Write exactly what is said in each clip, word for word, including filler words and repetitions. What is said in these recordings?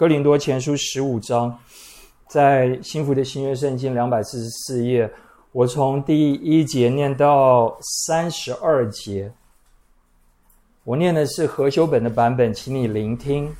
哥林多前书十五章，在新福的新约圣经两百四十四页，我从第一节念到三十二节。我念的是和修本的版本，请你聆听。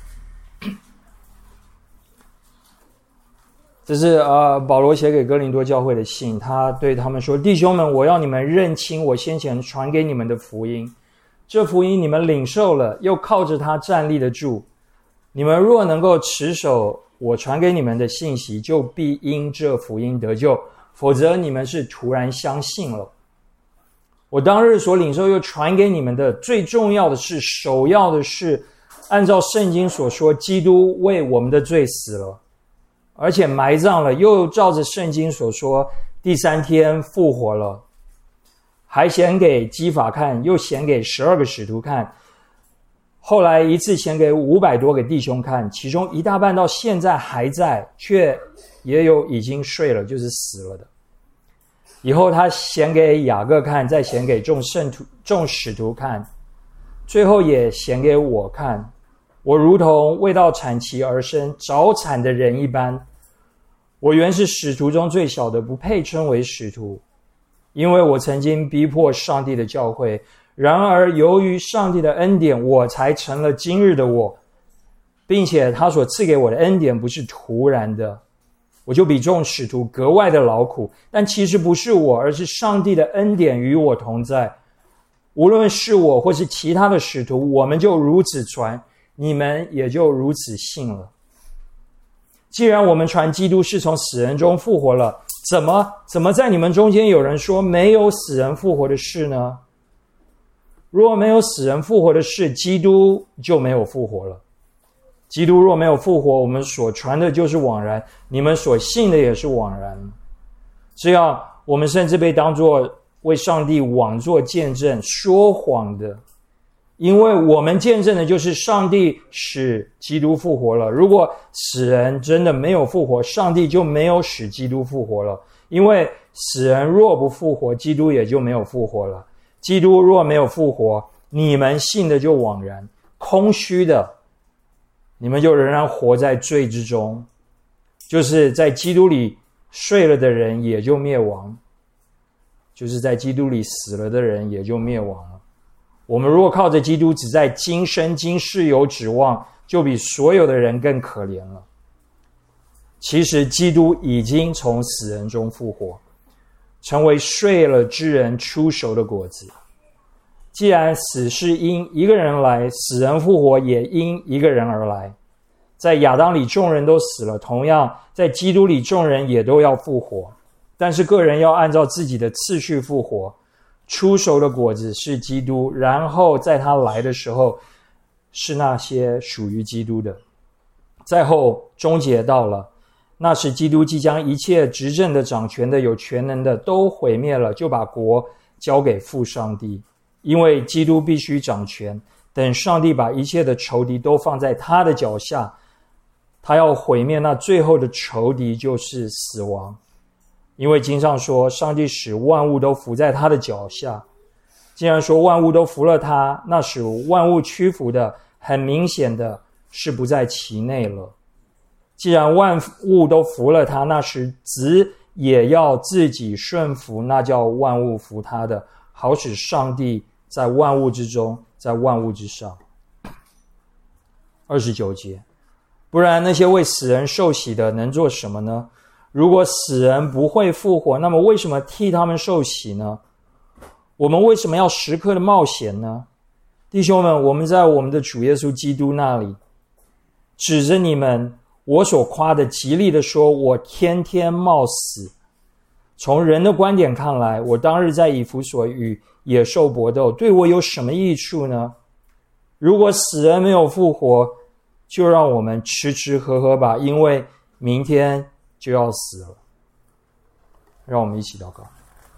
这是呃保罗写给哥林多教会的信，他对他们说：弟兄们，我要你们认清我先前传给你们的福音，这福音你们领受了，又靠着它站立得住。你们若能够持守我传给你们的信息，就必因这福音得救，否则你们是突然相信了。我当日所领受又传给你们的，最重要的是，首要的是，按照圣经所说，基督为我们的罪死了，而且埋葬了，又照着圣经所说，第三天复活了，还显给基法看，又显给十二个使徒看，后来一次显给五百多个弟兄看，其中一大半到现在还在，却也有已经睡了，就是死了的。以后他显给雅各看，再显给众圣徒、众使徒看，最后也显给我看。我如同未到产期而生、早产的人一般。我原是使徒中最小的，不配称为使徒，因为我曾经逼迫上帝的教会。然而由于上帝的恩典，我才成了今日的我，并且他所赐给我的恩典不是突然的。我就比众使徒格外的劳苦，但其实不是我，而是上帝的恩典与我同在。无论是我或是其他的使徒，我们就如此传，你们也就如此信了。既然我们传基督是从死人中复活了，怎么怎么在你们中间有人说没有死人复活的事呢？若没有死人复活的事，基督就没有复活了。基督若没有复活，我们所传的就是枉然，你们所信的也是枉然。这样，我们甚至被当作为上帝妄作见证、说谎的，因为我们见证的就是上帝使基督复活了。如果死人真的没有复活，上帝就没有使基督复活了，因为死人若不复活，基督也就没有复活了。基督若没有复活，你们信的就枉然，空虚的，你们就仍然活在罪之中，就是在基督里睡了的人也就灭亡，就是在基督里死了的人也就灭亡了。我们若靠着基督只在今生今世有指望，就比所有的人更可怜了。其实基督已经从死人中复活，成为睡了之人出熟的果子。既然死是因一个人来，死人复活也因一个人而来。在亚当里众人都死了，同样在基督里众人也都要复活，但是个人要按照自己的次序复活。出熟的果子是基督，然后在他来的时候是那些属于基督的。再后终结到了，那时基督即将一切执政的、掌权的、有权能的都毁灭了，就把国交给父上帝。因为基督必须掌权，等上帝把一切的仇敌都放在他的脚下，他要毁灭那最后的仇敌，就是死亡。因为经上说，上帝使万物都服在他的脚下。既然说万物都服了他，那使万物屈服的，很明显的是不在其内了。既然万物都服了他，那时子也要自己顺服那叫万物服他的，好使上帝在万物之中，在万物之上。二十九节，不然那些为死人受洗的能做什么呢？如果死人不会复活，那么为什么替他们受洗呢？我们为什么要时刻的冒险呢？弟兄们，我们在我们的主耶稣基督那里，指着你们，我所夸的极力的说，我天天冒死。从人的观点看来，我当日在以弗所与野兽搏斗，对我有什么益处呢？如果死人没有复活，就让我们吃吃喝喝吧，因为明天就要死了。让我们一起祷告。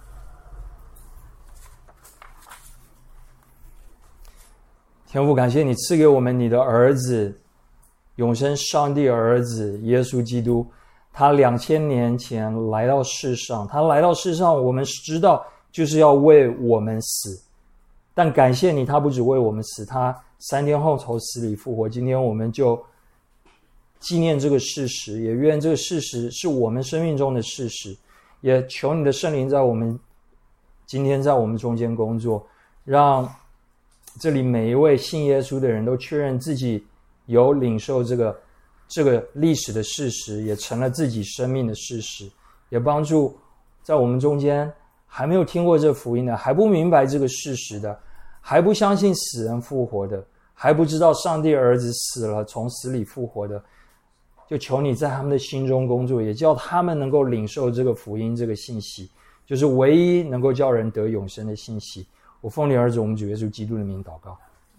天父，感谢你赐给我们你的儿子，永生上帝儿子耶稣基督，他两千年前来到世上，他来到世上，我们知道就是要为我们死，但感谢你，他不只为我们死，他三天后从死里复活。今天我们就纪念这个事实，也愿这个事实是我们生命中的事实。也求你的圣灵在我们今天在我们中间工作，让这里每一位信耶稣的人都确认自己有领受这个这个历史的事实，也成了自己生命的事实，也帮助在我们中间还没有听过这福音的，还不明白这个事实的，还不相信死人复活的，还不知道上帝儿子死了从死里复活的，就求你在他们的心中工作，也叫他们能够领受这个福音，这个信息，就是唯一能够叫人得永生的信息。我奉你儿子我们主耶稣基督的名祷告。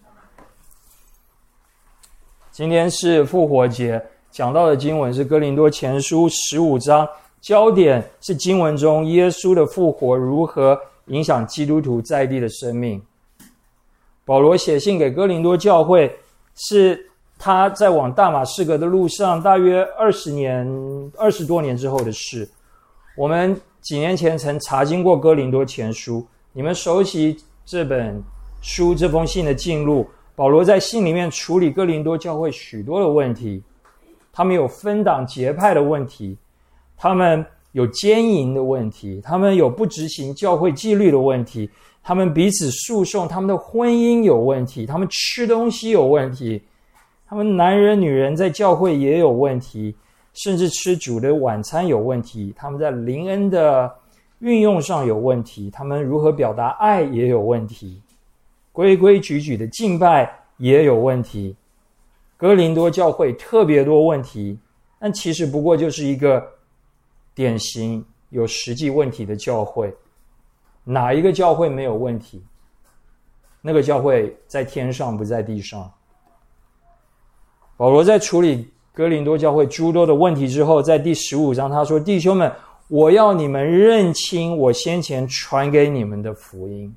今天是复活节，讲到的经文是哥林多前书十五章，焦点是经文中耶稣的复活如何影响基督徒在地的生命。保罗写信给哥林多教会，是他在往大马士革的路上大约二十年二十多年之后的事。我们几年前曾查经过哥林多前书，你们熟悉这本书这封信的进入。保罗在信里面处理哥林多教会许多的问题，他们有分党结派的问题，他们有奸淫的问题，他们有不执行教会纪律的问题，他们彼此诉讼，他们的婚姻有问题，他们吃东西有问题，他们男人女人在教会也有问题，甚至吃主的晚餐有问题，他们在灵恩的运用上有问题，他们如何表达爱也有问题，规规矩矩的敬拜也有问题。哥林多教会特别多问题，但其实不过就是一个典型有实际问题的教会。哪一个教会没有问题？那个教会在天上，不在地上。保罗在处理哥林多教会诸多的问题之后，在第十五章他说：弟兄们，我要你们认清我先前传给你们的福音。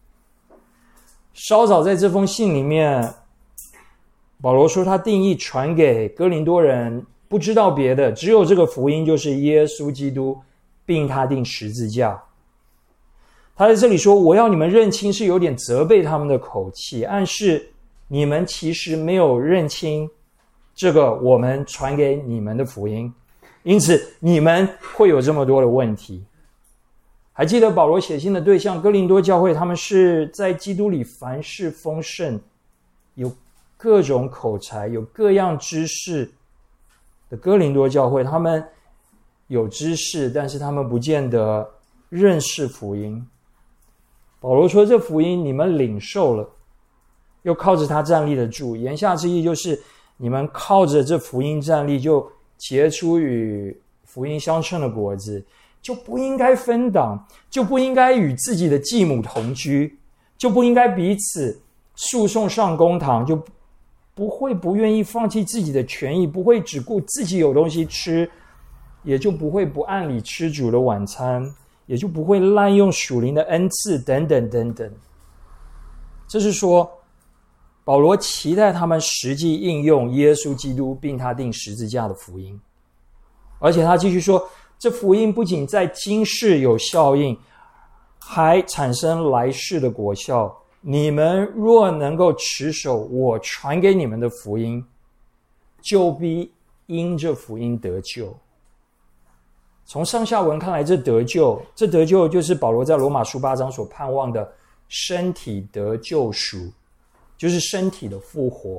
稍早在这封信里面，保罗说他定义传给哥林多人不知道别的，只有这个福音，就是耶稣基督并他钉十字架。他在这里说我要你们认清，是有点责备他们的口气，暗示你们其实没有认清这个我们传给你们的福音，因此你们会有这么多的问题。还记得保罗写信的对象哥林多教会，他们是在基督里凡事丰盛，有各种口才，有各样知识的哥林多教会。他们有知识，但是他们不见得认识福音。保罗说这福音你们领受了，又靠着他站立得住，言下之意就是你们靠着这福音站立，就结出与福音相称的果子，就不应该分党，就不应该与自己的继母同居，就不应该彼此诉讼上公堂，就不会不愿意放弃自己的权益，不会只顾自己有东西吃，也就不会不按理吃主的晚餐，也就不会滥用属灵的恩赐等等等等。这是说保罗期待他们实际应用耶稣基督并他钉十字架的福音。而且他继续说，这福音不仅在今世有效应，还产生来世的果效。你们若能够持守我传给你们的福音，就必因这福音得救。从上下文看来，这得救，这得救就是保罗在罗马书八章所盼望的身体得救赎，就是身体的复活。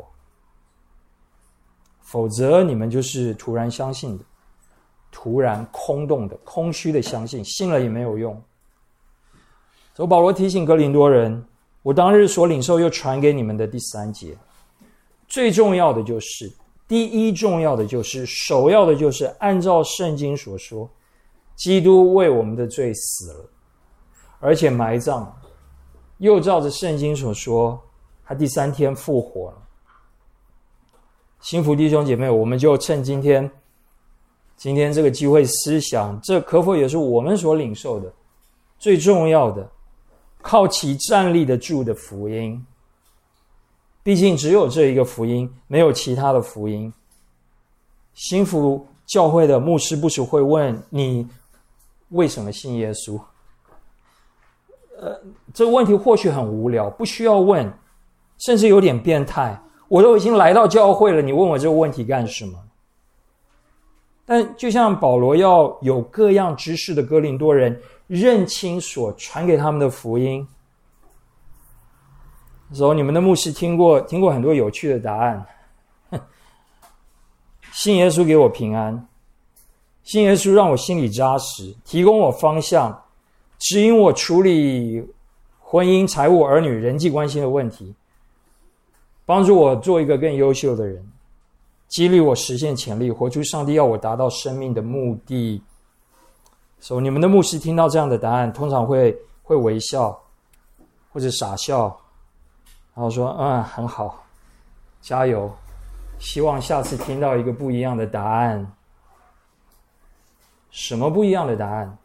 否则你们就是突然相信的，突然空洞的，空虚的相信，信了也没有用。所以保罗提醒哥林多人，我当日所领受又传给你们的第三节，最重要的就是，第一重要的就是，首要的就是按照圣经所说，基督为我们的罪死了，而且埋葬了，又照着圣经所说，他第三天复活了。幸福弟兄姐妹，我们就趁今天今天这个机会思想，这可否也是我们所领受的最重要的，靠其站立得住的福音。毕竟只有这一个福音，没有其他的福音。幸福教会的牧师不时会问你为什么信耶稣？呃，这个问题或许很无聊，不需要问，甚至有点变态。我都已经来到教会了，你问我这个问题干什么？ 但就像保罗要有各样知识的哥林多人认清所传给他们的福音，时候你们的牧师听过听过很多有趣的答案。信耶稣给我平安，信耶稣让我心里扎实，提供我方向，指引我处理婚姻、财务、儿女、人际关系的问题，帮助我做一个更优秀的人，激励我实现潜力，活出上帝要我达到生命的目的。所以你们的牧师听到这样的答案，通常会会微笑或者傻笑，然后说嗯，很好，加油，希望下次听到一个不一样的答案。什么不一样的答案？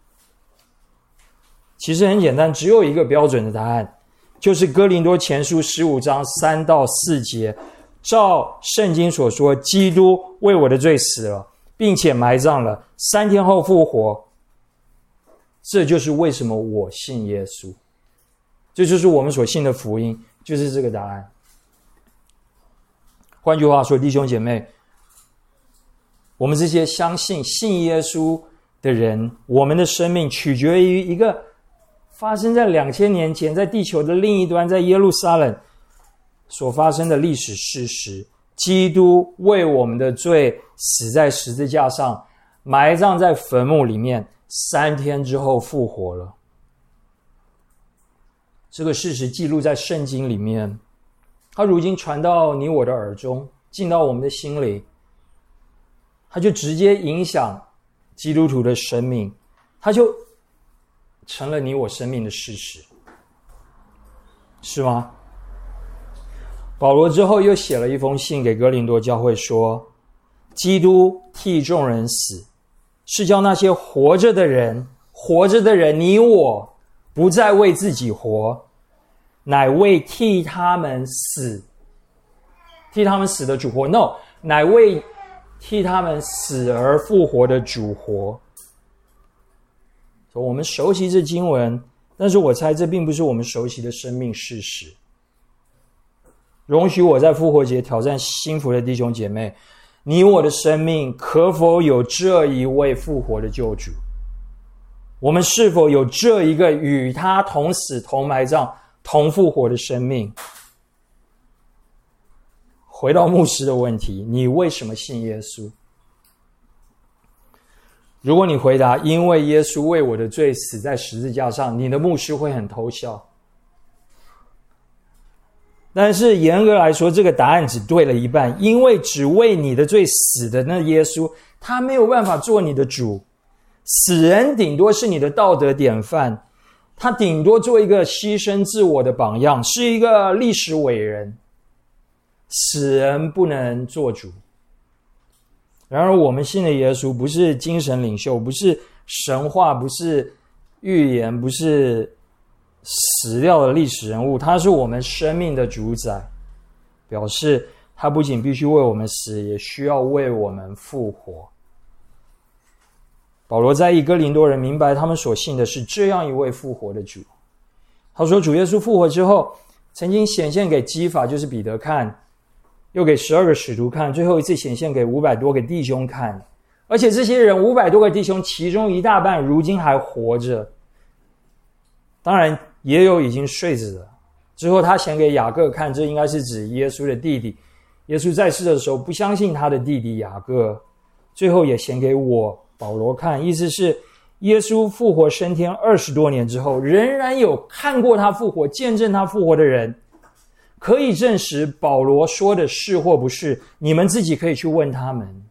其实很简单，只有一个标准的答案，就是哥林多前书十五章三到四节，照圣经所说，基督为我的罪死了，并且埋葬了，三天后复活。这就是为什么我信耶稣，这就是我们所信的福音，就是这个答案。换句话说，弟兄姐妹，我们这些相信信耶稣的人，我们的生命取决于一个发生在两千年前，在地球的另一端，在耶路撒冷所发生的历史事实。基督为我们的罪死在十字架上，埋葬在坟墓里面，三天之后复活了。这个事实记录在圣经里面，它如今传到你我的耳中，进到我们的心里，它就直接影响基督徒的生命，它就成了你我生命的事实，是吗？保罗之后又写了一封信给哥林多教会说，基督替众人死，是叫那些活着的人，活着的人，你我不再为自己活，乃为替他们死，替他们死的主活。 No， 乃为替他们死而复活的主活。我们熟悉这经文，但是我猜这并不是我们熟悉的生命事实。容许我在复活节挑战幸福的弟兄姐妹，你我的生命可否有这一位复活的救主？我们是否有这一个与他同死、同埋葬、同复活的生命？回到牧师的问题，你为什么信耶稣？如果你回答因为耶稣为我的罪死在十字架上，你的牧师会很偷笑。但是严格来说，这个答案只对了一半，因为只为你的罪死的那耶稣，他没有办法做你的主。死人顶多是你的道德典范，他顶多做一个牺牲自我的榜样，是一个历史伟人。死人不能做主。然而我们信的耶稣不是精神领袖，不是神话，不是预言，不是死掉的历史人物，他是我们生命的主宰，表示他不仅必须为我们死，也需要为我们复活。保罗在意哥林多人明白他们所信的是这样一位复活的主。他说主耶稣复活之后，曾经显现给基法，就是彼得看，又给十二个使徒看，最后一次显现给五百多个弟兄看。而且这些人五百多个弟兄，其中一大半如今还活着，当然也有已经睡着了。之后他显给雅各看，这应该是指耶稣的弟弟。耶稣在世的时候不相信他的弟弟雅各，最后也显给我保罗看，意思是耶稣复活升天二十多年之后，仍然有看过他复活、见证他复活的人，可以证实保罗说的是或不是，你们自己可以去问他们。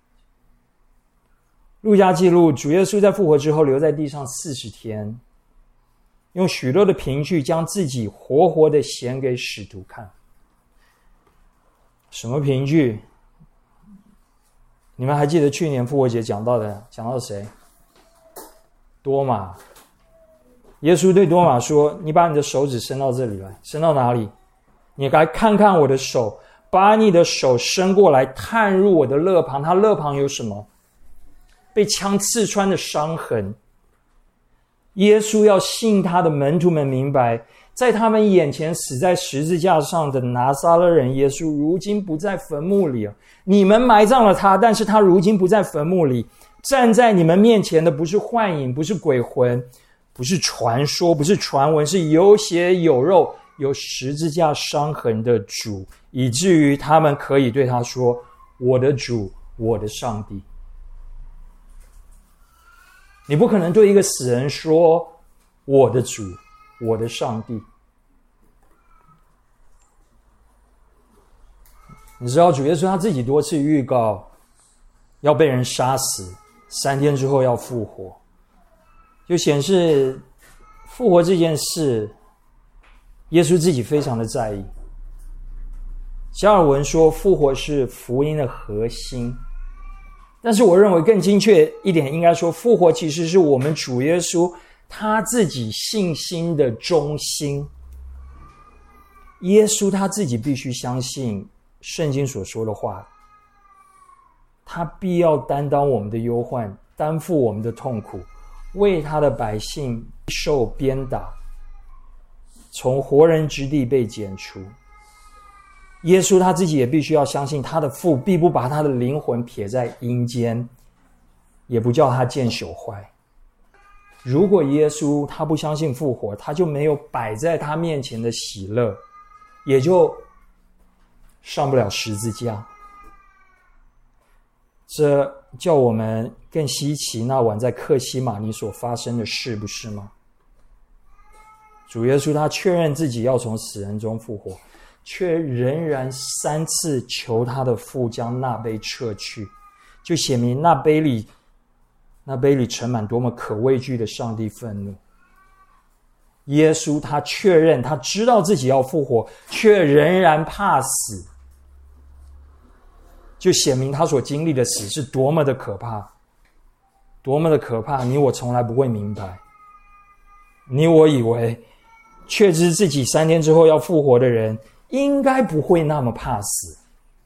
路加记录主耶稣在复活之后留在地上四十天，用许多的凭据将自己活活的显给使徒看。什么凭据？你们还记得去年复活节讲到的，讲到谁？多马。耶稣对多马说，你把你的手指伸到这里来。伸到哪里？你来看看我的手，把你的手伸过来，探入我的肋旁。他肋旁有什么？被枪刺穿的伤痕。耶稣要信他的门徒们明白， 在他们眼前死在十字架上的拿撒勒人耶稣，如今不在坟墓里了。你们埋葬了他，但是他如今不在坟墓里。站在你们面前的不是幻影，不是鬼魂，不是传说，不是传闻，是有血有肉，有十字架伤痕的主，以至于他们可以对他说：我的主，我的上帝。你不可能对一个死人说：我的主，我的上帝。你知道主耶稣他自己多次预告要被人杀死，三天之后要复活，就显示复活这件事耶稣自己非常的在意。加尔文说复活是福音的核心，但是我认为更精确一点，应该说复活其实是我们主耶稣他自己信心的中心。耶稣他自己必须相信圣经所说的话，他必要担当我们的忧患，担负我们的痛苦，为他的百姓受鞭打，从活人之地被剪除。耶稣他自己也必须要相信，他的父必不把他的灵魂撇在阴间，也不叫他见朽坏。如果耶稣他不相信复活，他就没有摆在他面前的喜乐，也就上不了十字架。这叫我们更稀奇那晚在客西马尼所发生的事，不是吗？主耶稣他确认自己要从死人中复活，却仍然三次求他的父将那杯撤去，就显明那杯里那杯里盛满多么可畏惧的上帝愤怒。耶稣他确认他知道自己要复活，却仍然怕死，就显明他所经历的死是多么的可怕，多么的可怕，你我从来不会明白。你我以为确知自己三天之后要复活的人应该不会那么怕死。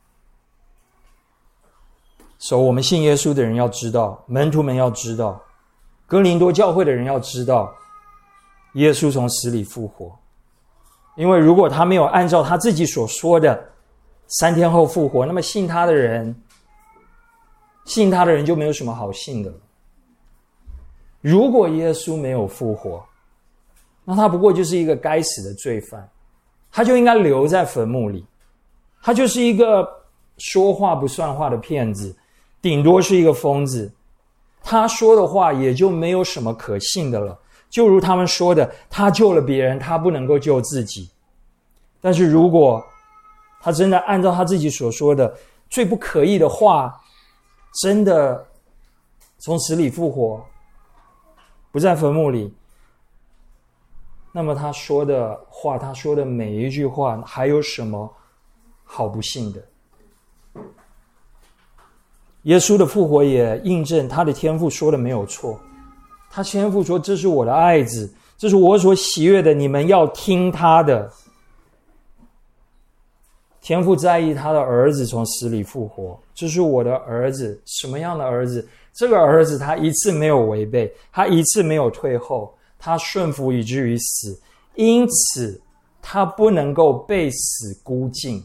所以我们信耶稣的人要知道，门徒们要知道，哥林多教会的人要知道，耶稣从死里复活。因为如果他没有按照他自己所说的三天后复活，那么信他的人信他的人就没有什么好信的了。如果耶稣没有复活，那他不过就是一个该死的罪犯，他就应该留在坟墓里，他就是一个说话不算话的骗子，顶多是一个疯子，他说的话也就没有什么可信的了。就如他们说的，他救了别人，他不能够救自己。但是如果他真的按照他自己所说的最不可议的话，真的从死里复活，不在坟墓里，那么他说的话，他说的每一句话，还有什么好不信的？耶稣的复活也印证他的天父说的没有错。他天父说：这是我的爱子，这是我所喜悦的，你们要听他的。天父在意他的儿子从死里复活，这是我的儿子。什么样的儿子？这个儿子他一次没有违背，他一次没有退后，他顺服以至于死，因此他不能够被死孤尽。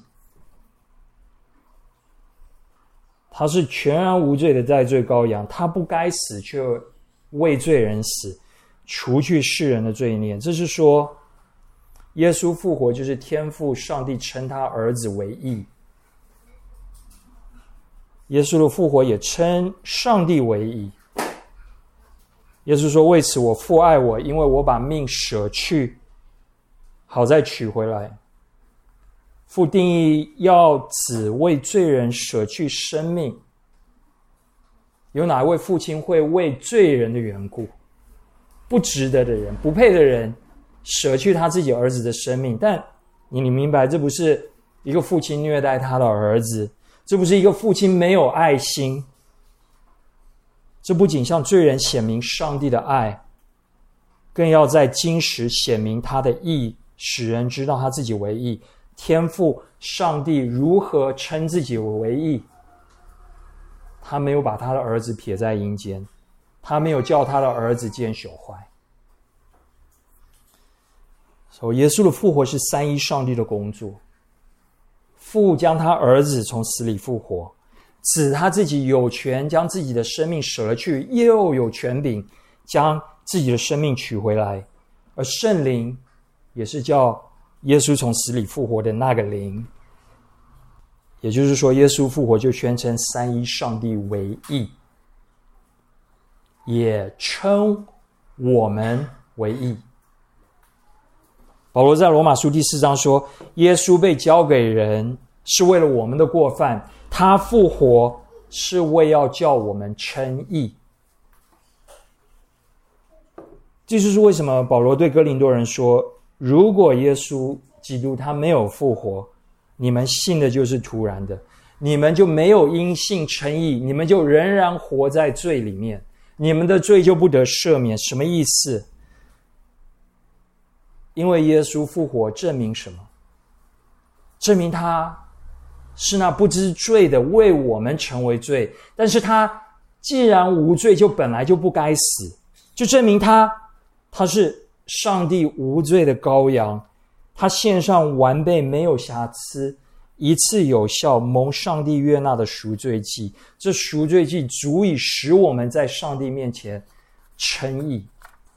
他是全然无罪的代罪羔羊，他不该死，却为罪人死，除去世人的罪孽。这是说耶稣复活就是天父上帝称他儿子为义，耶稣的复活也称上帝为义。耶稣说：为此我父爱我，因为我把命舍去，好再取回来。父定义要子为罪人舍去生命，有哪位父亲会为罪人的缘故，不值得的人，不配的人，舍去他自己儿子的生命？但你你明白，这不是一个父亲虐待他的儿子，这不是一个父亲没有爱心，这不仅向罪人显明上帝的爱，更要在今时显明他的义，使人知道他自己为义。天父上帝如何称自己为义？他没有把他的儿子撇在阴间，他没有叫他的儿子见朽坏。 所以耶稣的复活是三一上帝的工作，父将他儿子从死里复活，子他自己有权将自己的生命舍了去，又有权柄将自己的生命取回来，而圣灵也是叫耶稣从死里复活的那个灵。也就是说，耶稣复活就宣称三一上帝为义，也称我们为义。保罗在罗马书第四章说，耶稣被交给人是为了我们的过犯，他复活是为要叫我们称义。这就是为什么保罗对哥林多人说，如果耶稣基督他没有复活，你们信的就是徒然的，你们就没有因信称义，你们就仍然活在罪里面，你们的罪就不得赦免。什么意思？因为耶稣复活证明什么？证明他是那不知罪的为我们成为罪，但是他既然无罪，就本来就不该死，就证明他他是上帝无罪的羔羊，他献上完备没有瑕疵一次有效蒙上帝悦纳的赎罪祭，这赎罪祭足以使我们在上帝面前称义。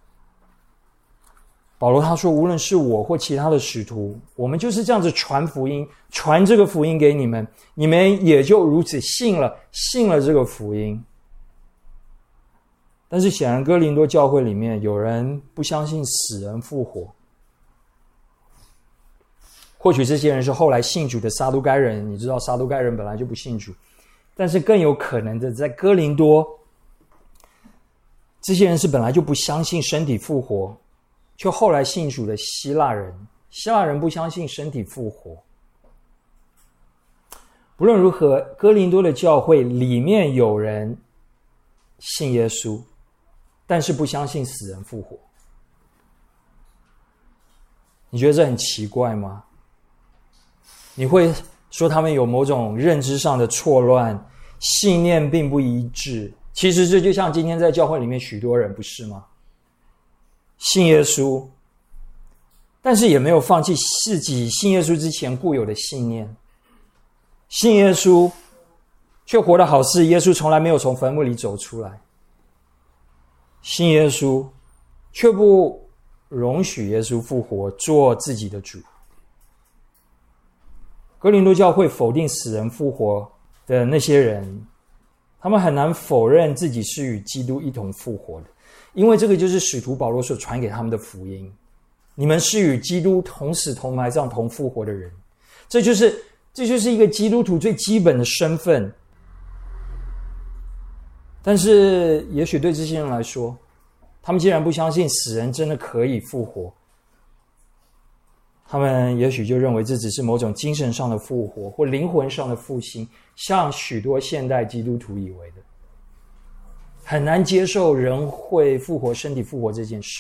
保罗他说，无论是我或其他的使徒，我们就是这样子传福音，传这个福音给你们，你们也就如此信了信了这个福音。但是显然哥林多教会里面有人不相信死人复活，或许这些人是后来信主的撒都该人，你知道撒都该人本来就不信主，但是更有可能的，在哥林多这些人是本来就不相信身体复活，却后来信主的希腊人，希腊人不相信身体复活。不论如何，哥林多的教会里面有人信耶稣，但是不相信死人复活。你觉得这很奇怪吗？你会说他们有某种认知上的错乱，信念并不一致。其实这就像今天在教会里面许多人，不是吗？信耶稣，但是也没有放弃自己信耶稣之前固有的信念。信耶稣，却活得好似耶稣从来没有从坟墓里走出来。信耶稣，却不容许耶稣复活，做自己的主。哥林多教会否定死人复活的那些人，他们很难否认自己是与基督一同复活的，因为这个就是使徒保罗所传给他们的福音。你们是与基督同死同埋葬同复活的人，这就是这就是一个基督徒最基本的身份。但是也许对这些人来说，他们既然不相信死人真的可以复活，他们也许就认为这只是某种精神上的复活或灵魂上的复兴，像许多现代基督徒以为的，很难接受人会复活、身体复活这件事。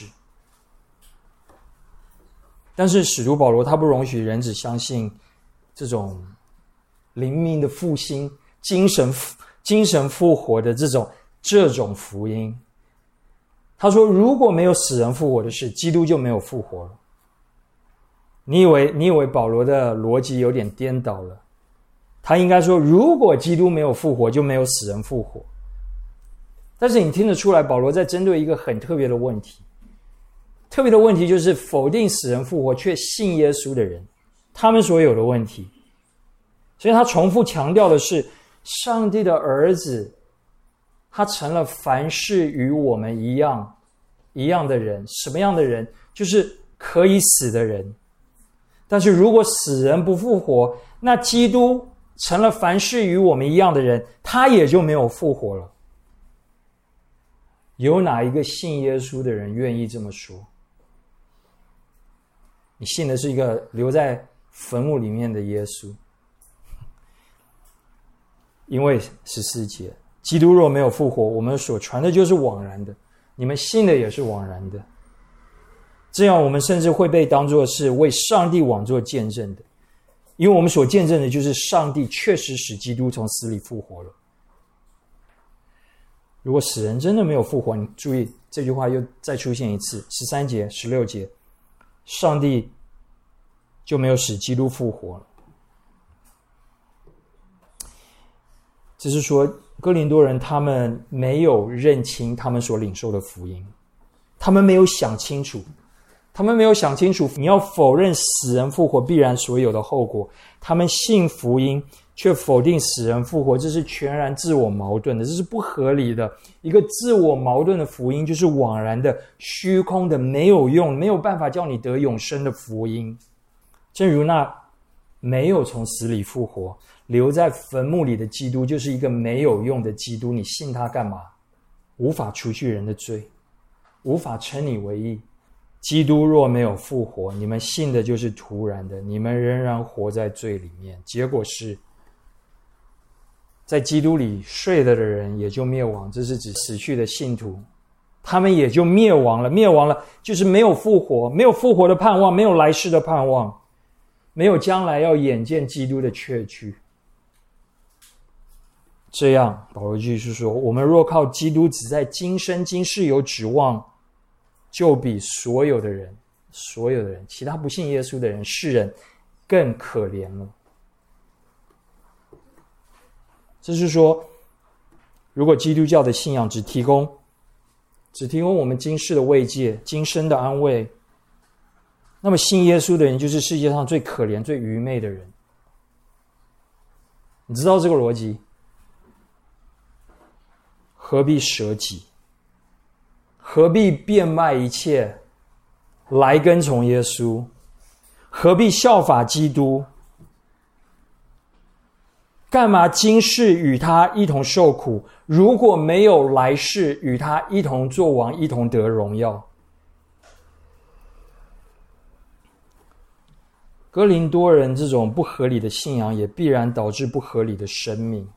但是使徒保罗他不容许人只相信这种灵命的复兴、精神精神复活的这种这种福音。他说，如果没有死人复活的事，基督就没有复活了。你以为你以为保罗的逻辑有点颠倒了，他应该说，如果基督没有复活，就没有死人复活。但是你听得出来，保罗在针对一个很特别的问题，特别的问题就是否定死人复活却信耶稣的人，他们所有的问题。所以他重复强调的是，上帝的儿子，他成了凡事与我们一样一样的人。什么样的人？就是可以死的人。但是如果死人不复活，那基督成了凡事与我们一样的人，他也就没有复活了。有哪一个信耶稣的人愿意这么说？你信的是一个留在坟墓里面的耶稣。因为十四节，基督若没有复活，我们所传的就是枉然的，你们信的也是枉然的。这样我们甚至会被当作是为上帝枉作见证的，因为我们所见证的就是上帝确实使基督从死里复活了。如果死人真的没有复活，你注意这句话又再出现一次，十三节、十六节， 上帝就没有使基督复活了。只是说哥林多人他们没有认清他们所领受的福音，他们没有想清楚，他们没有想清楚你要否认死人复活必然所有的后果，他们信福音却否定死人复活，这是全然自我矛盾的，这是不合理的。一个自我矛盾的福音就是枉然的、虚空的、没有用、没有办法叫你得永生的福音。正如那没有从死里复活留在坟墓里的基督就是一个没有用的基督，你信他干嘛？无法除去人的罪，无法称你为义。基督若没有复活，你们信的就是徒然的，你们仍然活在罪里面。结果是在基督里睡了的人也就灭亡，这是指死去的信徒，他们也就灭亡了。灭亡了就是没有复活，没有复活的盼望，没有来世的盼望，没有将来要眼见基督的确据。这样保罗继续说，我们若靠基督只在今生今世有指望，就比所有的人所有的人其他不信耶稣的人世人更可怜了。这是说，如果基督教的信仰只提供只提供我们今世的慰藉、今生的安慰，那么信耶稣的人就是世界上最可怜、最愚昧的人。你知道这个逻辑？何必舍己？何必变卖一切来跟从耶稣？何必效法基督？干嘛今世与他一同受苦，如果没有来世与他一同作王，一同得荣耀？哥林多人这种不合理的信仰也必然导致不合理的生命。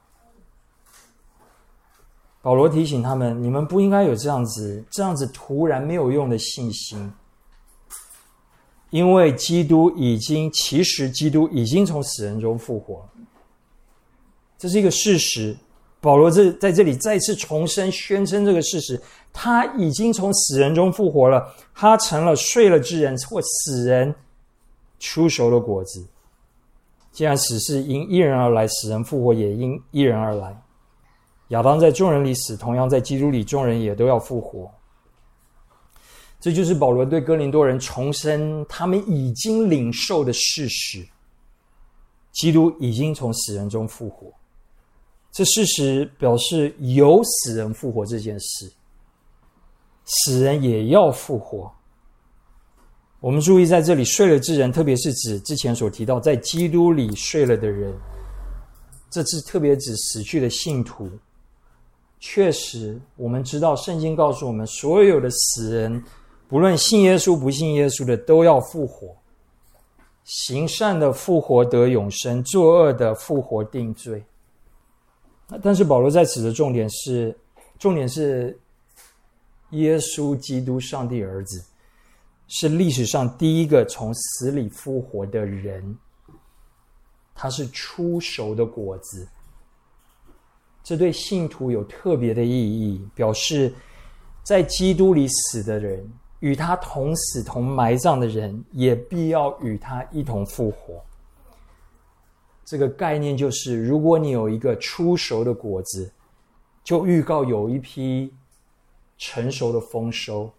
保罗提醒他们，你们不应该有这样子这样子突然没有用的信心，因为基督已经其实基督已经从死人中复活了，这是一个事实。保罗这在这里再次重申宣称这个事实，他已经从死人中复活了，他成了睡了之人或死人出熟的果子。既然死是因一人而来，死人复活也因一人而来。亚当在众人里死，同样在基督里众人也都要复活。这就是保罗对哥林多人重申他们已经领受的事实，基督已经从死人中复活。这事实表示有死人复活这件事，死人也要复活。我们注意在这里睡了之人，特别是指之前所提到在基督里睡了的人，这是特别指死去的信徒。确实我们知道圣经告诉我们，所有的死人不论信耶稣不信耶稣的都要复活，行善的复活得永生，作恶的复活定罪。但是保罗在此的重点是重点是耶稣基督上帝儿子是历史上第一个从死里复活的人，他是初熟的果子。这对信徒有特别的意义，表示在基督里死的人，与他同死同埋葬的人，也必要与他一同复活。这个概念就是，如果你有一个初熟的果子，就预告有一批成熟的丰收。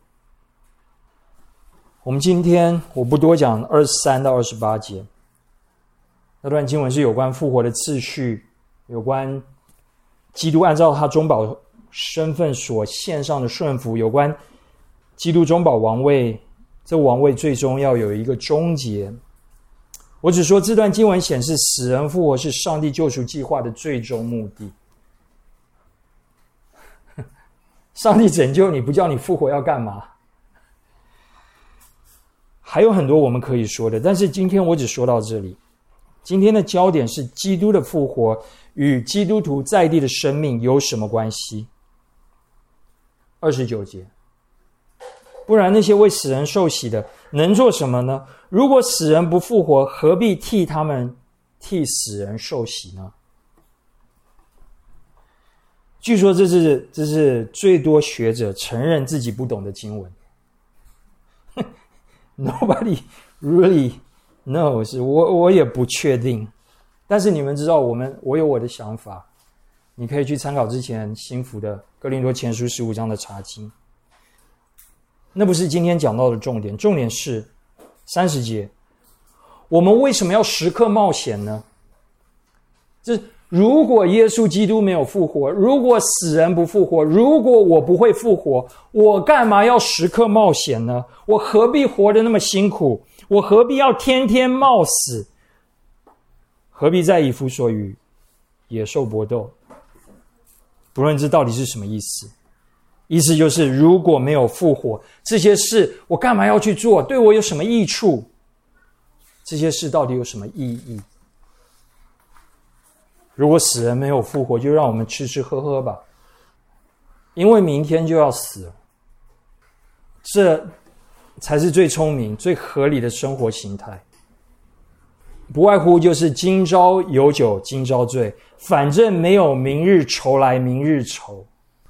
我们今天我不多讲二十三到二十八节，那段经文是有关复活的次序，有关基督按照他中保身份所献上的顺服，有关基督中保王位，这王位最终要有一个终结。我只说这段经文显示死人复活是上帝救赎计划的最终目的。上帝拯救你不叫你复活要干嘛？还有很多我们可以说的，但是今天我只说到这里。今天的焦点是基督的复活与基督徒在地的生命有什么关系？二十九节，不然那些为死人受洗的能做什么呢？如果死人不复活，何必替他们替死人受洗呢？据说这是这是最多学者承认自己不懂的经文。 Nobody really knows， 我我也不确定。但是你们知道，我们我有我的想法，你可以去参考之前新福的哥林多前书十五章的查经。那不是今天讲到的重点，重点是三十节。我们为什么要时刻冒险呢？这如果耶稣基督没有复活，如果死人不复活，如果我不会复活，我干嘛要时刻冒险呢？我何必活得那么辛苦？我何必要天天冒死？何必在以弗所与野兽搏斗？不论这到底是什么意思，意思就是如果没有复活，这些事我干嘛要去做？对我有什么益处？这些事到底有什么意义？如果死人没有复活，就让我们吃吃喝喝吧，因为明天就要死了。这才是最聪明最合理的生活形态，不外乎就是今朝有酒今朝醉，反正没有明日愁来明日愁。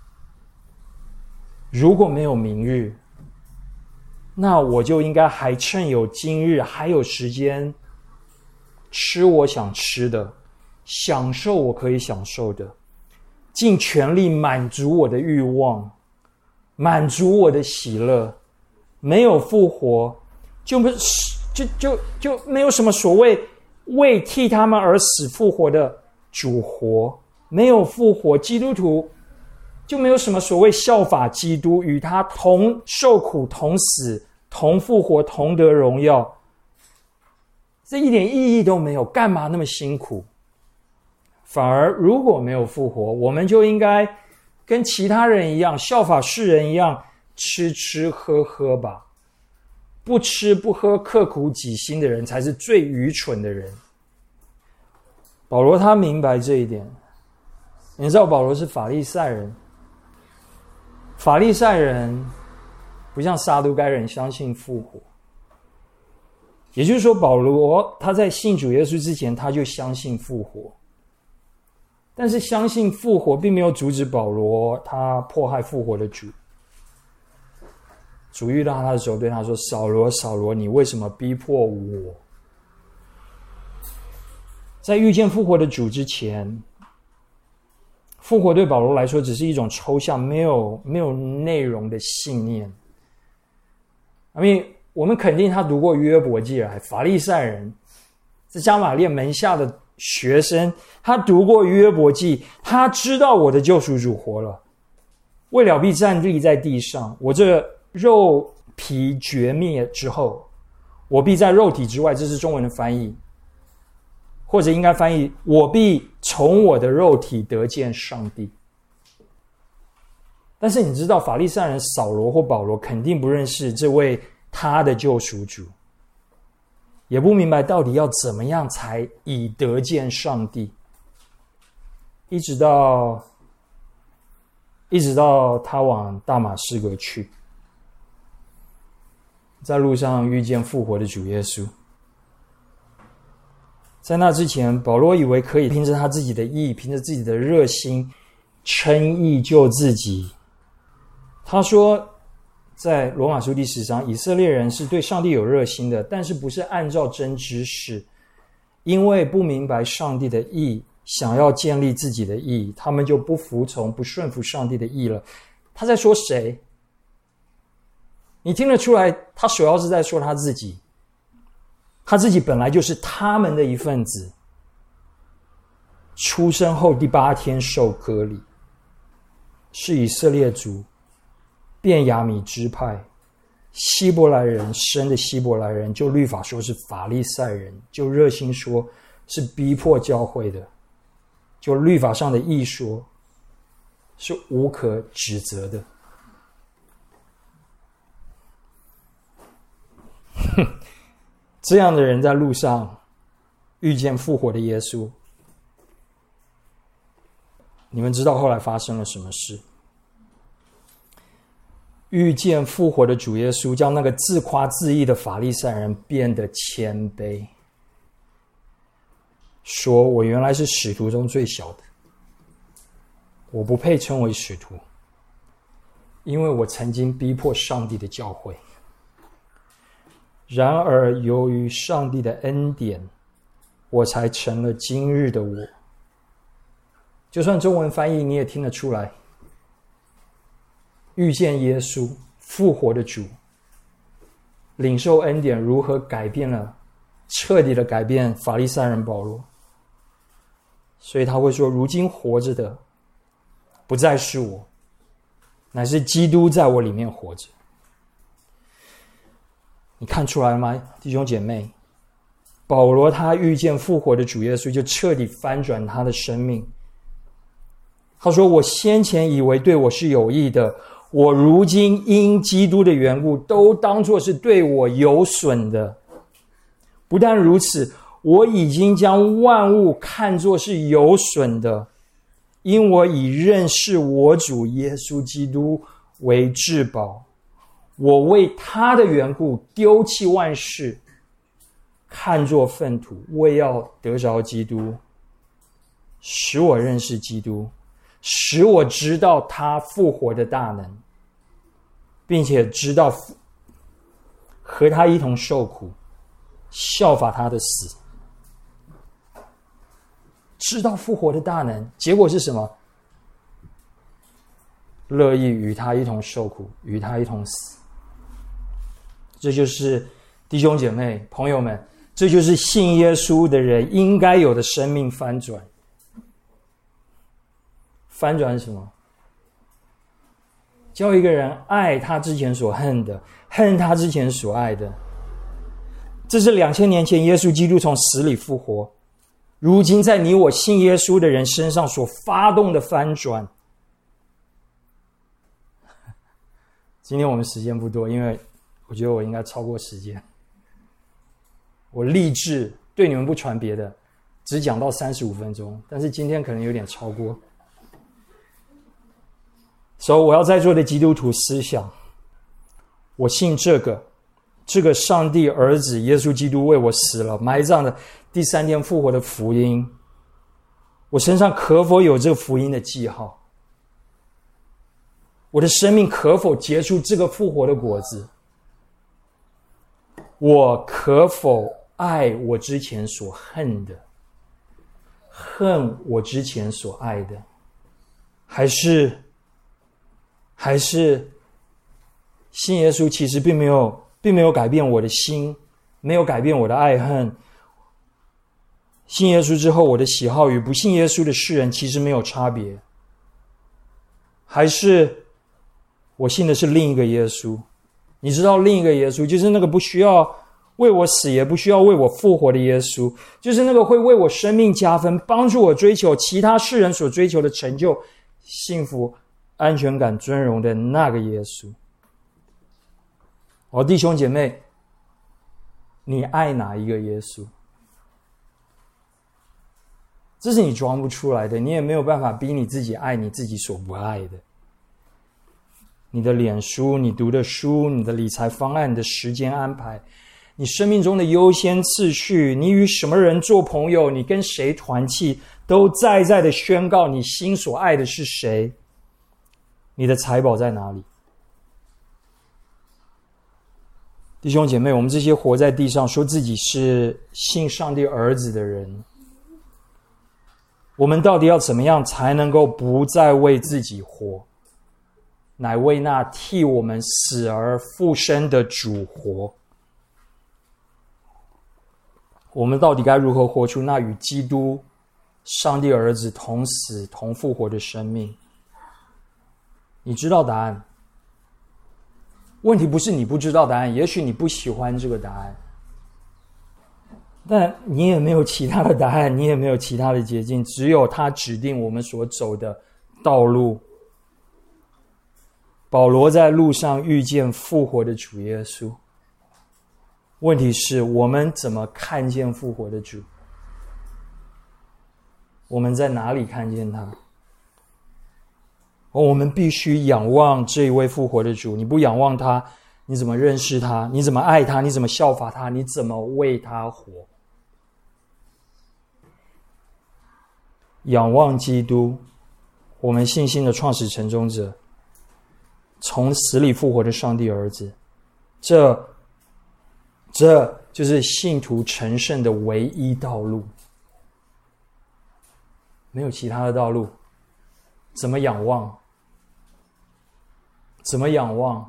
如果没有明日，那我就应该还趁有今日，还有时间吃我想吃的，享受我可以享受的，尽全力满足我的欲望，满足我的喜乐。没有复活，就就就就没有什么所谓为替他们而死复活的主活。没有复活，基督徒就没有什么所谓效法基督，与他同受苦、同死、同复活、同得荣耀。这一点意义都没有，干嘛那么辛苦？反而如果没有复活，我们就应该跟其他人一样，效法世人一样，吃吃喝喝吧。不吃不喝刻苦己心的人才是最愚蠢的人。保罗他明白这一点。你知道保罗是法利赛人，法利赛人不像撒都该人相信复活。也就是说，保罗他在信主耶稣之前，他就相信复活。但是相信复活并没有阻止保罗他迫害复活的主。主遇到他的时候对他说，扫罗扫罗，你为什么逼迫我？在遇见复活的主之前，复活对保罗来说只是一种抽象没有没有内容的信念。I mean, 我们肯定他读过约伯记来，法利赛人在加玛列门下的学生，他读过约伯记，他知道我的救赎主活了，为了必站立在地上，我这肉皮绝灭之后，我必在肉体之外，这是中文的翻译，或者应该翻译，我必从我的肉体得见上帝。但是你知道，法利赛人扫罗或保罗肯定不认识这位他的救赎主，也不明白到底要怎么样才以得见上帝。一直到一直到他往大马士革去，在路上遇见复活的主耶稣。在那之前，保罗以为可以凭着他自己的义，凭着自己的热心称义救自己。他说在罗马书第十章，以色列人是对上帝有热心的，但是不是按照真知识，因为不明白上帝的义，想要建立自己的义，他们就不服从不顺服上帝的义了。他在说谁？你听得出来，他首要是在说他自己。他自己本来就是他们的一份子，出生后第八天受割礼，是以色列族便雅悯支派希伯来人生的希伯来人，就律法说是法利赛人，就热心说是逼迫教会的，就律法上的义说是无可指责的。这样的人在路上遇见复活的耶稣，你们知道后来发生了什么事？遇见复活的主耶稣，将那个自夸自义的法利赛人变得谦卑，说我原来是使徒中最小的，我不配称为使徒，因为我曾经逼迫上帝的教会。 然而由于上帝的恩典，我才成了今日的我。就算中文翻译你也听得出来，遇见耶稣复活的主，领受恩典如何改变了，彻底的改变法利赛人保罗。所以他会说，如今活着的不再是我，乃是基督在我里面活着。你看出来了吗，弟兄姐妹？保罗他遇见复活的主耶稣，就彻底翻转他的生命。他说，我先前以为对我是有益的，我如今因基督的缘故，都当作是对我有损的。不但如此，我已经将万物看作是有损的，因我以认识我主耶稣基督为至宝。我为他的缘故丢弃万事，看作粪土，为要得着基督，使我认识基督，使我知道他复活的大能，并且知道和他一同受苦，效法他的死。知道复活的大能，结果是什么？乐意与他一同受苦，与他一同死。这就是弟兄姐妹朋友们，这就是信耶稣的人应该有的生命翻转。翻转是什么？叫一个人爱他之前所恨的，恨他之前所爱的。这是两千年前耶稣基督从死里复活，如今在你我信耶稣的人身上所发动的翻转。今天我们时间不多，因为我觉得我应该超过时间。我立志对你们不传别的，只讲到三十五分钟，但是今天可能有点超过。所以我要在座的基督徒思想，我信这个这个上帝儿子耶稣基督为我死了埋葬的第三天复活的福音，我身上可否有这个福音的记号？我的生命可否结出这个复活的果子？我可否爱我之前所恨的，恨我之前所爱的？还是还是信耶稣其实并没有并没有改变我的心，没有改变我的爱恨。信耶稣之后，我的喜好与不信耶稣的世人其实没有差别。还是我信的是另一个耶稣？你知道另一个耶稣，就是那个不需要为我死也不需要为我复活的耶稣，就是那个会为我生命加分，帮助我追求其他世人所追求的成就、幸福、安全感、尊荣的那个耶稣。我弟兄姐妹，你爱哪一个耶稣？这是你装不出来的，你也没有办法逼你自己爱你自己所不爱的。你的脸书，你读的书，你的理财方案，你的时间安排，你生命中的优先次序，你与什么人做朋友，你跟谁团契，都在在的宣告你心所爱的是谁。你的财宝在哪里？弟兄姐妹，我们这些活在地上说自己是信上帝儿子的人，我们到底要怎么样才能够不再为自己活，乃为那替我们死而复生的主活？我们到底该如何活出那与基督上帝儿子同死同复活的生命？你知道答案。问题不是你不知道答案，也许你不喜欢这个答案，但你也没有其他的答案，你也没有其他的捷径，只有他指定我们所走的道路。保罗在路上遇见复活的主耶稣，问题是我们怎么看见复活的主？我们在哪里看见他？我们必须仰望这一位复活的主。你不仰望他，你怎么认识他？你怎么爱他？你怎么效法他？你怎么为他活？仰望基督，我们信心的创始成终者，从死里复活的上帝儿子，这这就是信徒成圣的唯一道路，没有其他的道路。怎么仰望？怎么仰望？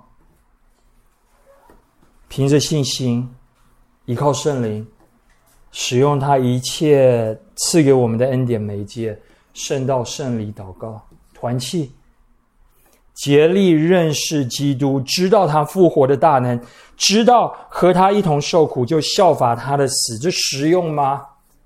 凭着信心，依靠圣灵，使用他一切赐给我们的恩典媒介，圣道、圣礼、祷告、团契，竭力认识基督，知道他复活的大能，知道和他一同受苦，就效法他的死。这实用吗？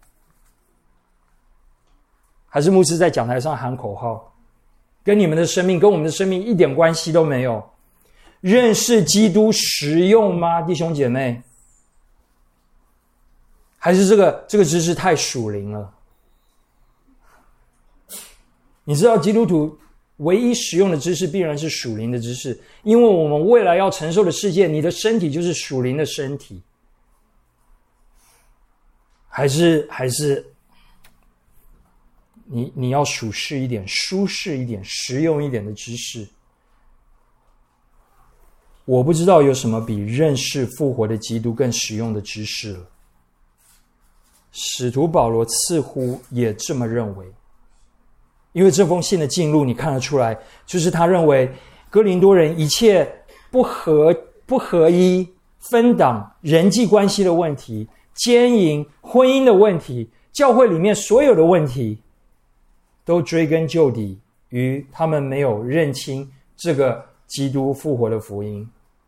还是牧师在讲台上喊口号，跟你们的生命跟我们的生命一点关系都没有？认识基督实用吗，弟兄姐妹？还是这个这个知识太属灵了？你知道基督徒唯一实用的知识必然是属灵的知识，因为我们未来要承受的世界，你的身体就是属灵的身体。还是还是你你要舒适一点、舒适一点、实用一点的知识？我不知道有什么比认识复活的基督更实用的知识了。使徒保罗似乎也这么认为，因为这封信的进入你看得出来，就是他认为哥林多人一切不合不合一、分党、人际关系的问题、奸淫、婚姻的问题、教会里面所有的问题，都追根究底于他们没有认清这个基督复活的福音。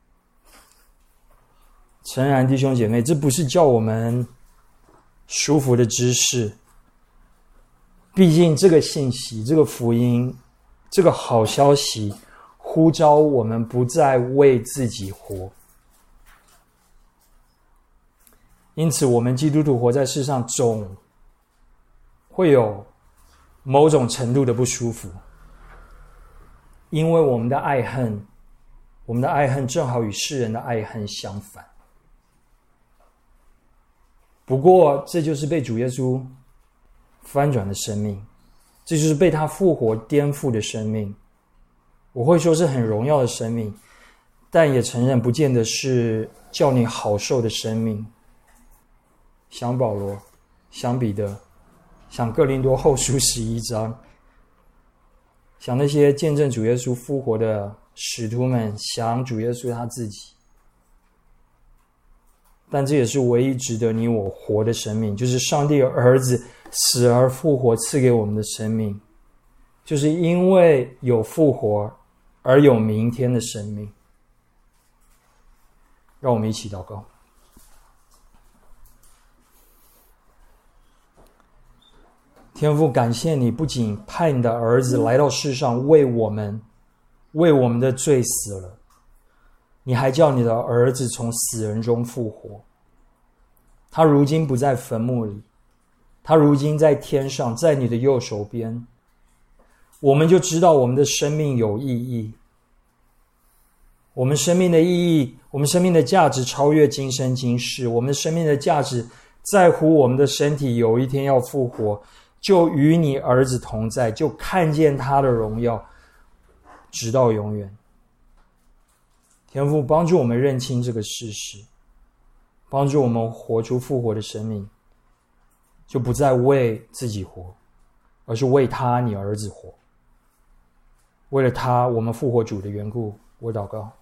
诚然，弟兄姐妹，这不是叫我们舒服的知识，毕竟这个信息、这个福音、这个好消息呼召我们不再为自己活。因此我们基督徒活在世上总会有某种程度的不舒服，因为我们的爱恨我们的爱恨正好与世人的爱恨相反。不过这就是被主耶稣翻转的生命，这就是被他复活颠覆的生命。我会说是很荣耀的生命，但也承认不见得是叫你好受的生命。想保罗，想彼得，想哥林多后书十一章，想那些见证主耶稣复活的使徒们，想主耶稣他自己。但这也是唯一值得你我活的生命，就是上帝儿子死而复活赐给我们的生命，就是因为有复活而有明天的生命。让我们一起祷告。天父，感谢你不仅派你的儿子来到世上为我们为我们的罪死了，你还叫你的儿子从死人中复活。他如今不在坟墓里，他如今在天上，在你的右手边。我们就知道我们的生命有意义，我们生命的意义，我们生命的价值超越今生今世，我们生命的价值在乎我们的身体有一天要复活，就与你儿子同在，就看见他的荣耀直到永远。天父，帮助我们认清这个事实，帮助我们活出复活的生命，就不再为自己活，而是为他你儿子活。为了他，我们复活主的缘故，我祷告。